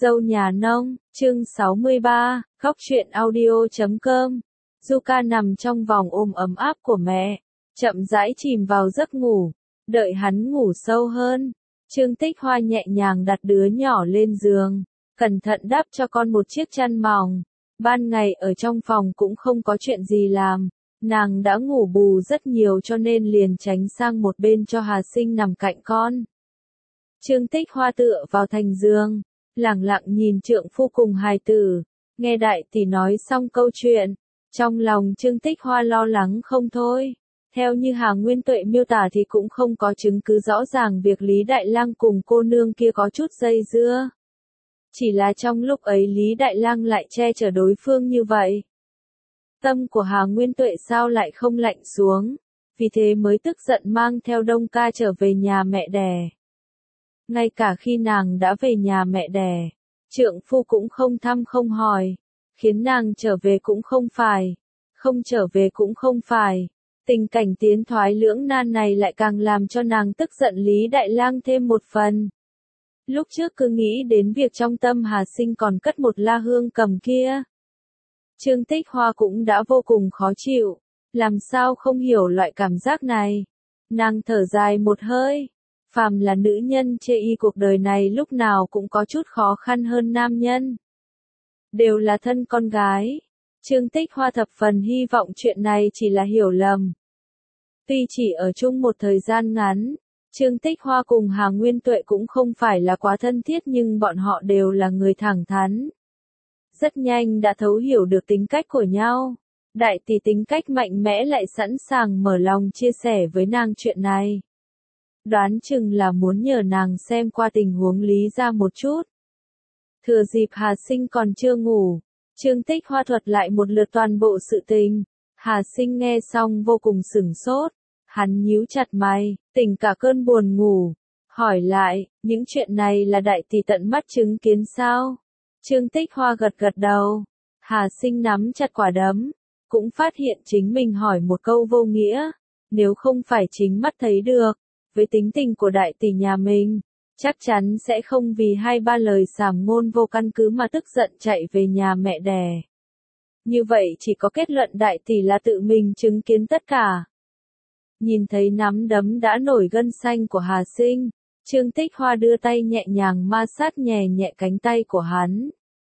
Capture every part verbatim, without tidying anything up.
Dâu nhà nông, chương sáu mươi ba, góc truyện audio chấm com. Yuka nằm trong vòng ôm ấm áp của mẹ, chậm rãi chìm vào giấc ngủ. Đợi hắn ngủ sâu hơn, Trương Tích Hoa nhẹ nhàng đặt đứa nhỏ lên giường, cẩn thận đắp cho con một chiếc chăn mỏng. Ban ngày ở trong phòng cũng không có chuyện gì làm, nàng đã ngủ bù rất nhiều cho nên liền tránh sang một bên cho Hà Sinh nằm cạnh con. Trương Tích Hoa tựa vào thành giường, lẳng lặng nhìn trượng phu cùng hài tử, nghe đại tỷ nói xong câu chuyện, trong lòng Trương Tích Hoa lo lắng không thôi. Theo như Hà Nguyên Tuệ miêu tả thì cũng không có chứng cứ rõ ràng việc Lý Đại Lang cùng cô nương kia có chút dây dưa. Chỉ là trong lúc ấy Lý Đại Lang lại che chở đối phương như vậy. Tâm của Hà Nguyên Tuệ sao lại không lạnh xuống, vì thế mới tức giận mang theo Đông Ca trở về nhà mẹ đẻ. Ngay cả khi nàng đã về nhà mẹ đẻ, trượng phu cũng không thăm không hỏi, khiến nàng trở về cũng không phải, không trở về cũng không phải. Tình cảnh tiến thoái lưỡng nan này lại càng làm cho nàng tức giận Lý Đại Lang thêm một phần. Lúc trước cứ nghĩ đến việc trong tâm Hà Sinh còn cất một la hương cầm kia. Trương Tích Hoa cũng đã vô cùng khó chịu, làm sao không hiểu loại cảm giác này. Nàng thở dài một hơi, phàm là nữ nhân chê y cuộc đời này lúc nào cũng có chút khó khăn hơn nam nhân. Đều là thân con gái. Trương Tích Hoa thập phần hy vọng chuyện này chỉ là hiểu lầm. Tuy chỉ ở chung một thời gian ngắn, Trương Tích Hoa cùng Hà Nguyên Tuệ cũng không phải là quá thân thiết nhưng bọn họ đều là người thẳng thắn. Rất nhanh đã thấu hiểu được tính cách của nhau. Đại tỷ tính cách mạnh mẽ lại sẵn sàng mở lòng chia sẻ với nàng chuyện này. Đoán chừng là muốn nhờ nàng xem qua tình huống Lý ra một chút. Thừa dịp Hà Sinh còn chưa ngủ, Trương Tích Hoa thuật lại một lượt toàn bộ sự tình. Hà Sinh nghe xong vô cùng sửng sốt, hắn nhíu chặt mày, tỉnh cả cơn buồn ngủ, hỏi lại, những chuyện này là đại tỷ tận mắt chứng kiến sao? Trương Tích Hoa gật gật đầu. Hà Sinh nắm chặt quả đấm, cũng phát hiện chính mình hỏi một câu vô nghĩa, nếu không phải chính mắt thấy được, với tính tình của đại tỷ nhà mình, chắc chắn sẽ không vì hai ba lời sàm ngôn vô căn cứ mà tức giận chạy về nhà mẹ đẻ. Như vậy chỉ có kết luận đại tỷ là tự mình chứng kiến tất cả. Nhìn thấy nắm đấm đã nổi gân xanh của Hà Sinh, Trương Tích Hoa đưa tay nhẹ nhàng ma sát nhẹ nhẹ cánh tay của hắn.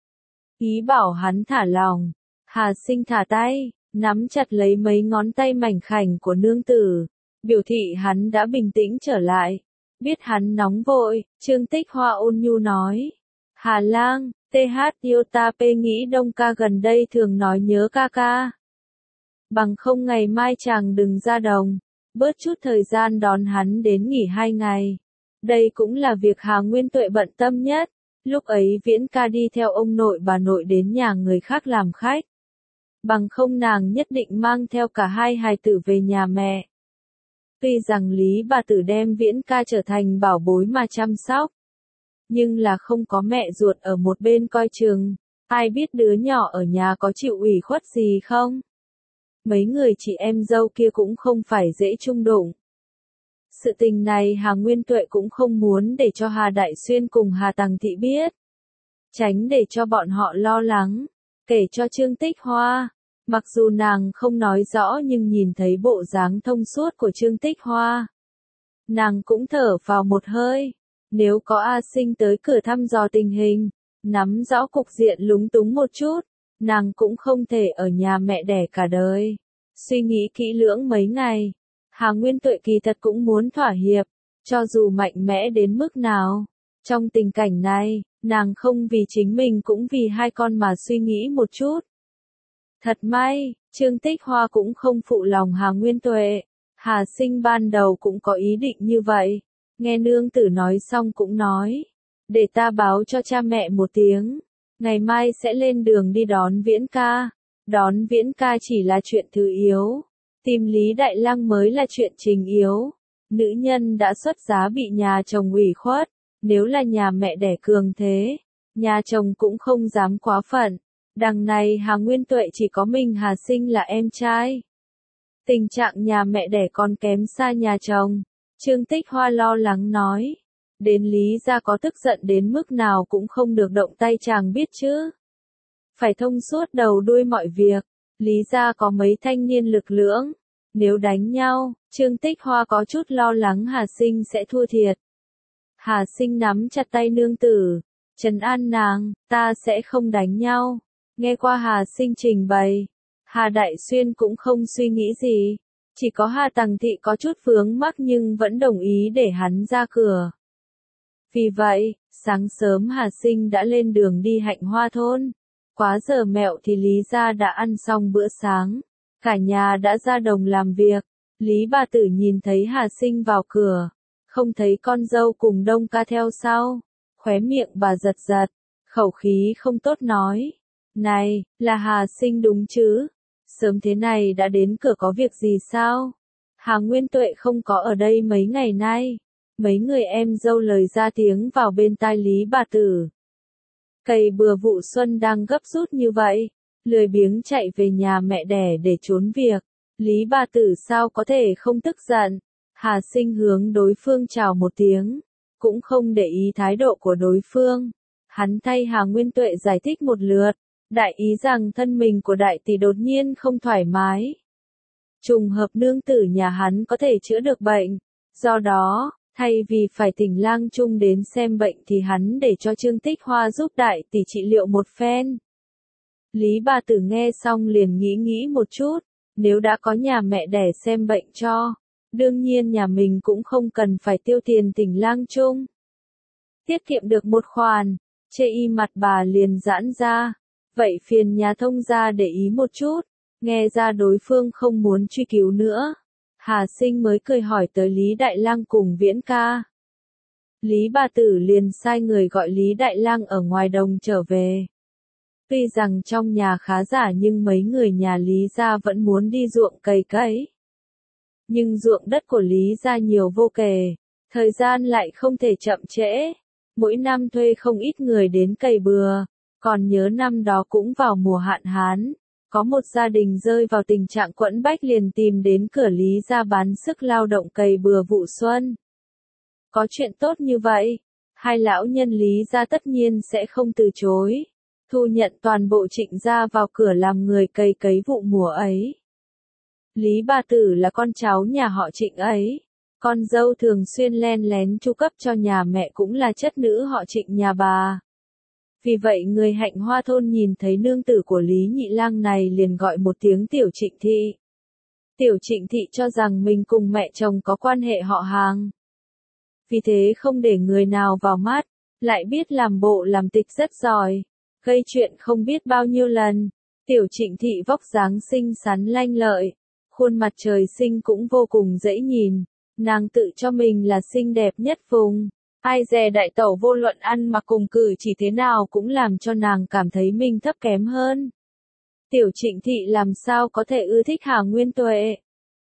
Ý bảo hắn thả lòng. Hà Sinh thả tay, nắm chặt lấy mấy ngón tay mảnh khảnh của nương tử, biểu thị hắn đã bình tĩnh trở lại. Biết hắn nóng vội, Trương Tích Hoa ôn nhu nói. Hà Lang, tê hát yêu ta pê nghĩ Đông Ca gần đây thường nói nhớ ca ca. Bằng không ngày mai chàng đừng ra đồng, bớt chút thời gian đón hắn đến nghỉ hai ngày. Đây cũng là việc Hà Nguyên Tuệ bận tâm nhất. Lúc ấy Viễn ca đi theo ông nội bà nội đến nhà người khác làm khách. Bằng không nàng nhất định mang theo cả hai hài tử về nhà mẹ. Tuy rằng Lý bà tử đem Viễn ca trở thành bảo bối mà chăm sóc, nhưng là không có mẹ ruột ở một bên coi chừng, ai biết đứa nhỏ ở nhà có chịu ủy khuất gì không? Mấy người chị em dâu kia cũng không phải dễ chung đụng. Sự tình này Hà Nguyên Tuệ cũng không muốn để cho Hà Đại Xuyên cùng Hà Tằng Thị biết, tránh để cho bọn họ lo lắng, kể cho Trương Tích Hoa. Mặc dù nàng không nói rõ nhưng nhìn thấy bộ dáng thông suốt của Trương Tích Hoa, nàng cũng thở vào một hơi. Nếu có A Sinh tới cửa thăm dò tình hình, nắm rõ cục diện lúng túng một chút, nàng cũng không thể ở nhà mẹ đẻ cả đời. Suy nghĩ kỹ lưỡng mấy ngày, Hà Nguyên Tuệ kỳ thật cũng muốn thỏa hiệp, cho dù mạnh mẽ đến mức nào. Trong tình cảnh này, nàng không vì chính mình cũng vì hai con mà suy nghĩ một chút. Thật may, Trương Tích Hoa cũng không phụ lòng Hà Nguyên Tuệ. Hà Sinh ban đầu cũng có ý định như vậy. Nghe nương tử nói xong cũng nói, để ta báo cho cha mẹ một tiếng, ngày mai sẽ lên đường đi đón Viễn ca. Đón Viễn ca chỉ là chuyện thứ yếu, tìm Lý Đại Lang mới là chuyện trình yếu. Nữ nhân đã xuất giá bị nhà chồng ủy khuất, nếu là nhà mẹ đẻ cường thế, nhà chồng cũng không dám quá phận. Đằng này Hà Nguyên Tuệ chỉ có mình Hà Sinh là em trai. Tình trạng nhà mẹ đẻ còn kém xa nhà chồng. Trương Tích Hoa lo lắng nói. Đến Lý gia có tức giận đến mức nào cũng không được động tay chàng biết chứ. Phải thông suốt đầu đuôi mọi việc. Lý gia có mấy thanh niên lực lưỡng. Nếu đánh nhau, Trương Tích Hoa có chút lo lắng Hà Sinh sẽ thua thiệt. Hà Sinh nắm chặt tay nương tử, trấn an nàng, ta sẽ không đánh nhau. Nghe qua Hà Sinh trình bày, Hà Đại Xuyên cũng không suy nghĩ gì. Chỉ có Hà Tằng Thị có chút vướng mắc nhưng vẫn đồng ý để hắn ra cửa. Vì vậy, sáng sớm Hà Sinh đã lên đường đi Hạnh Hoa thôn. Quá giờ mẹo thì Lý gia đã ăn xong bữa sáng. Cả nhà đã ra đồng làm việc. Lý bà tử nhìn thấy Hà Sinh vào cửa. Không thấy con dâu cùng Đông ca theo sau. Khóe miệng bà giật giật. Khẩu khí không tốt nói. Này, là Hà Sinh đúng chứ? Sớm thế này đã đến cửa có việc gì sao? Hà Nguyên Tuệ không có ở đây mấy ngày nay. Mấy người em dâu lời ra tiếng vào bên tai Lý bà tử. Cày bừa vụ xuân đang gấp rút như vậy, lười biếng chạy về nhà mẹ đẻ để trốn việc. Lý bà tử sao có thể không tức giận. Hà Sinh hướng đối phương chào một tiếng, cũng không để ý thái độ của đối phương. Hắn thay Hà Nguyên Tuệ giải thích một lượt, đại ý rằng thân mình của đại tỷ đột nhiên không thoải mái. Trùng hợp nương tử nhà hắn có thể chữa được bệnh, do đó, thay vì phải thỉnh Lang Trung đến xem bệnh thì hắn để cho Trương Tích Hoa giúp đại tỷ trị liệu một phen. Lý bà tử nghe xong liền nghĩ nghĩ một chút, nếu đã có nhà mẹ đẻ xem bệnh cho, đương nhiên nhà mình cũng không cần phải tiêu tiền thỉnh Lang Trung. Tiết kiệm được một khoản, chê y mặt bà liền giãn ra, vậy phiền nhà thông gia để ý một chút, nghe ra đối phương không muốn truy cứu nữa. Hà Sinh mới cười hỏi tới Lý Đại Lang cùng Viễn ca. Lý bà tử liền sai người gọi Lý Đại Lang ở ngoài đồng trở về. Tuy rằng trong nhà khá giả nhưng mấy người nhà Lý gia vẫn muốn đi ruộng cày cấy. Nhưng ruộng đất của Lý gia nhiều vô kể, thời gian lại không thể chậm trễ. Mỗi năm thuê không ít người đến cày bừa, còn nhớ năm đó cũng vào mùa hạn hán. Có một gia đình rơi vào tình trạng quẫn bách liền tìm đến cửa Lý gia bán sức lao động cày bừa vụ xuân. Có chuyện tốt như vậy, hai lão nhân Lý gia tất nhiên sẽ không từ chối, thu nhận toàn bộ Trịnh gia vào cửa làm người cày cấy vụ mùa ấy. Lý bà tử là con cháu nhà họ Trịnh ấy, con dâu thường xuyên len lén chu cấp cho nhà mẹ cũng là chất nữ họ Trịnh nhà bà. Vì vậy người Hạnh Hoa thôn nhìn thấy nương tử của Lý Nhị Lang này liền gọi một tiếng Tiểu Trịnh Thị. Tiểu Trịnh Thị cho rằng mình cùng mẹ chồng có quan hệ họ hàng. Vì thế không để người nào vào mắt, lại biết làm bộ làm tịch rất giỏi, gây chuyện không biết bao nhiêu lần. Tiểu Trịnh Thị vóc dáng xinh xắn lanh lợi, khuôn mặt trời sinh cũng vô cùng dễ nhìn, nàng tự cho mình là xinh đẹp nhất vùng. Ai dè đại tẩu vô luận ăn mặc cùng cử chỉ thế nào cũng làm cho nàng cảm thấy mình thấp kém hơn. Tiểu Trịnh Thị làm sao có thể ưa thích Hà Nguyên Tuệ.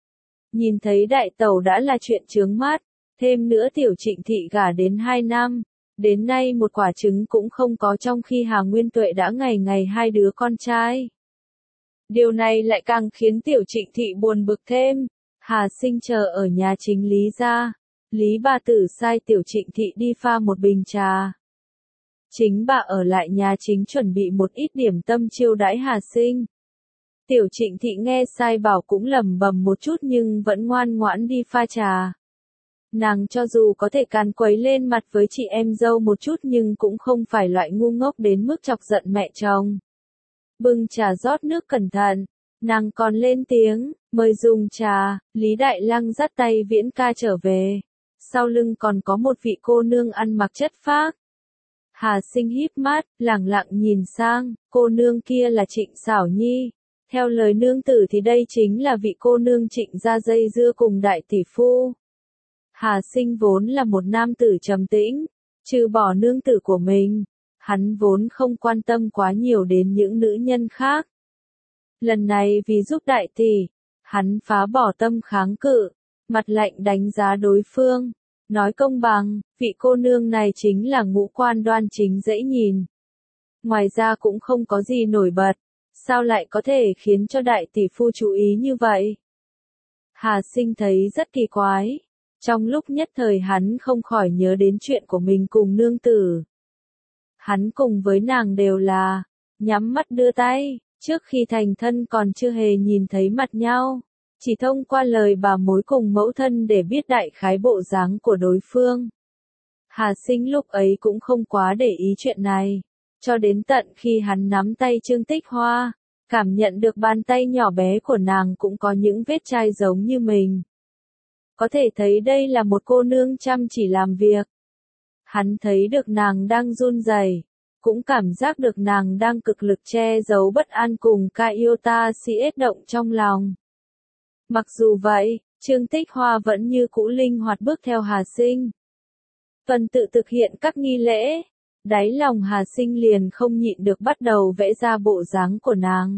Nhìn thấy đại tẩu đã là chuyện chướng mắt, thêm nữa Tiểu Trịnh Thị gả đến hai năm, đến nay một quả trứng cũng không có trong khi Hà Nguyên Tuệ đã ngày ngày hai đứa con trai. Điều này lại càng khiến Tiểu Trịnh Thị buồn bực thêm. Hà Sinh chờ ở nhà chính Lý gia. Lý bà tử sai Tiểu Trịnh Thị đi pha một bình trà. Chính bà ở lại nhà chính chuẩn bị một ít điểm tâm chiêu đãi Hà Sinh. Tiểu Trịnh Thị nghe sai bảo cũng lẩm bẩm một chút nhưng vẫn ngoan ngoãn đi pha trà. Nàng cho dù có thể càn quấy lên mặt với chị em dâu một chút nhưng cũng không phải loại ngu ngốc đến mức chọc giận mẹ chồng. Bưng trà rót nước cẩn thận, nàng còn lên tiếng, mời dùng trà. Lý Đại Lang dắt tay Viễn ca trở về. Sau lưng còn có một vị cô nương ăn mặc chất phác. Hà Sinh híp mắt, lẳng lặng nhìn sang, cô nương kia là Trịnh Xảo Nhi. Theo lời nương tử thì đây chính là vị cô nương Trịnh gia dây dưa cùng đại tỷ phu. Hà Sinh vốn là một nam tử trầm tĩnh, trừ bỏ nương tử của mình, hắn vốn không quan tâm quá nhiều đến những nữ nhân khác. Lần này vì giúp đại tỷ, hắn phá bỏ tâm kháng cự, mặt lạnh đánh giá đối phương, nói công bằng, vị cô nương này chính là ngũ quan đoan chính dễ nhìn. Ngoài ra cũng không có gì nổi bật, sao lại có thể khiến cho đại tỷ phu chú ý như vậy? Hà Sinh thấy rất kỳ quái, Trong lúc nhất thời hắn không khỏi nhớ đến chuyện của mình cùng nương tử. Hắn cùng với nàng đều là nhắm mắt đưa tay, trước khi thành thân còn chưa hề nhìn thấy mặt nhau, chỉ thông qua lời bà mối cùng mẫu thân để biết đại khái bộ dáng của đối phương. Hà Sinh lúc ấy cũng không quá để ý chuyện này, cho đến tận khi hắn nắm tay Trương Tích Hoa, cảm nhận được bàn tay nhỏ bé của nàng cũng có những vết chai giống như mình. Có thể thấy đây là một cô nương chăm chỉ làm việc. Hắn thấy được nàng đang run rẩy, cũng cảm giác được nàng đang cực lực che giấu bất an cùng Kyota siết động trong lòng. Mặc dù vậy, Trương Tích Hoa vẫn như cũ linh hoạt bước theo Hà Sinh. Tuần tự thực hiện các nghi lễ, đáy lòng Hà Sinh liền không nhịn được bắt đầu vẽ ra bộ dáng của nàng.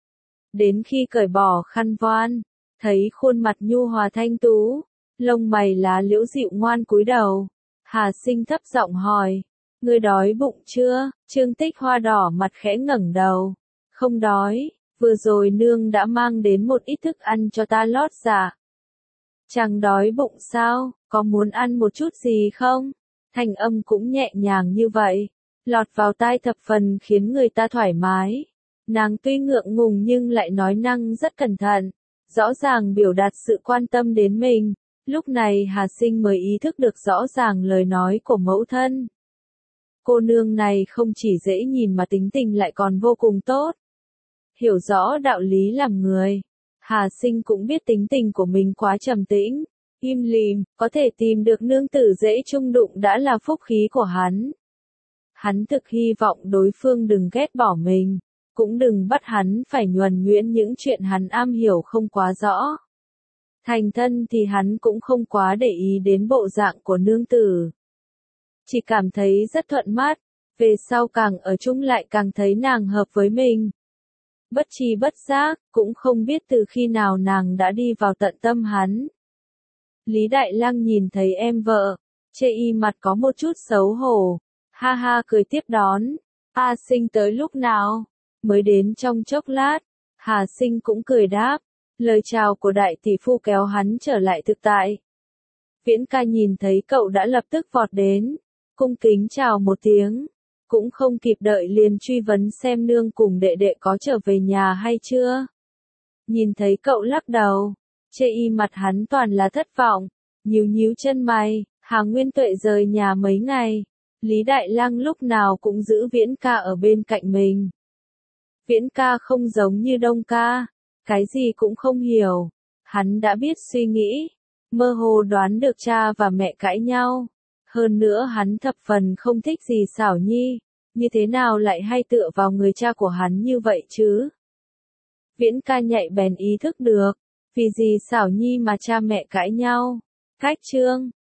Đến khi cởi bỏ khăn voan, thấy khuôn mặt nhu hòa thanh tú, lông mày lá liễu dịu ngoan cúi đầu, Hà Sinh thấp giọng hỏi, ngươi đói bụng chưa? Trương Tích Hoa đỏ mặt khẽ ngẩng đầu, không đói, vừa rồi nương đã mang đến một ít thức ăn cho ta lót dạ. Chẳng đói bụng sao, có muốn ăn một chút gì không? Thanh âm cũng nhẹ nhàng như vậy, lọt vào tai thập phần khiến người ta thoải mái. Nàng tuy ngượng ngùng nhưng lại nói năng rất cẩn thận, rõ ràng biểu đạt sự quan tâm đến mình. Lúc này Hà Sinh mới ý thức được rõ ràng lời nói của mẫu thân. Cô nương này không chỉ dễ nhìn mà tính tình lại còn vô cùng tốt. Hiểu rõ đạo lý làm người, Hà Sinh cũng biết tính tình của mình quá trầm tĩnh, im lìm, có thể tìm được nương tử dễ chung đụng đã là phúc khí của hắn. Hắn thực hy vọng đối phương đừng ghét bỏ mình, cũng đừng bắt hắn phải nhuần nhuyễn những chuyện hắn am hiểu không quá rõ. Thành thân thì hắn cũng không quá để ý đến bộ dạng của nương tử. Chỉ cảm thấy rất thuận mắt, về sau càng ở chung lại càng thấy nàng hợp với mình. Bất tri bất giác, cũng không biết từ khi nào nàng đã đi vào tận tâm hắn. Lý Đại Lăng nhìn thấy em vợ, chê y mặt có một chút xấu hổ, ha ha cười tiếp đón, A Sinh tới lúc nào? Mới đến trong chốc lát, Hà Sinh cũng cười đáp, lời chào của đại tỷ phu kéo hắn trở lại thực tại. Viễn ca nhìn thấy cậu đã lập tức vọt đến, cung kính chào một tiếng, cũng không kịp đợi liền truy vấn xem nương cùng đệ đệ có trở về nhà hay chưa. Nhìn thấy cậu lắc đầu, chê y mặt hắn toàn là thất vọng, nhíu nhíu chân mày, Hà Nguyên Tuệ rời nhà mấy ngày, Lý Đại Lăng lúc nào cũng giữ Viễn ca ở bên cạnh mình. Viễn ca không giống như Đông ca, cái gì cũng không hiểu, hắn đã biết suy nghĩ, mơ hồ đoán được cha và mẹ cãi nhau, hơn nữa hắn thập phần không thích gì Xảo Nhi, như thế nào lại hay tựa vào người cha của hắn như vậy chứ? Viễn ca nhạy bén ý thức được, vì gì Xảo Nhi mà cha mẹ cãi nhau. Cách chương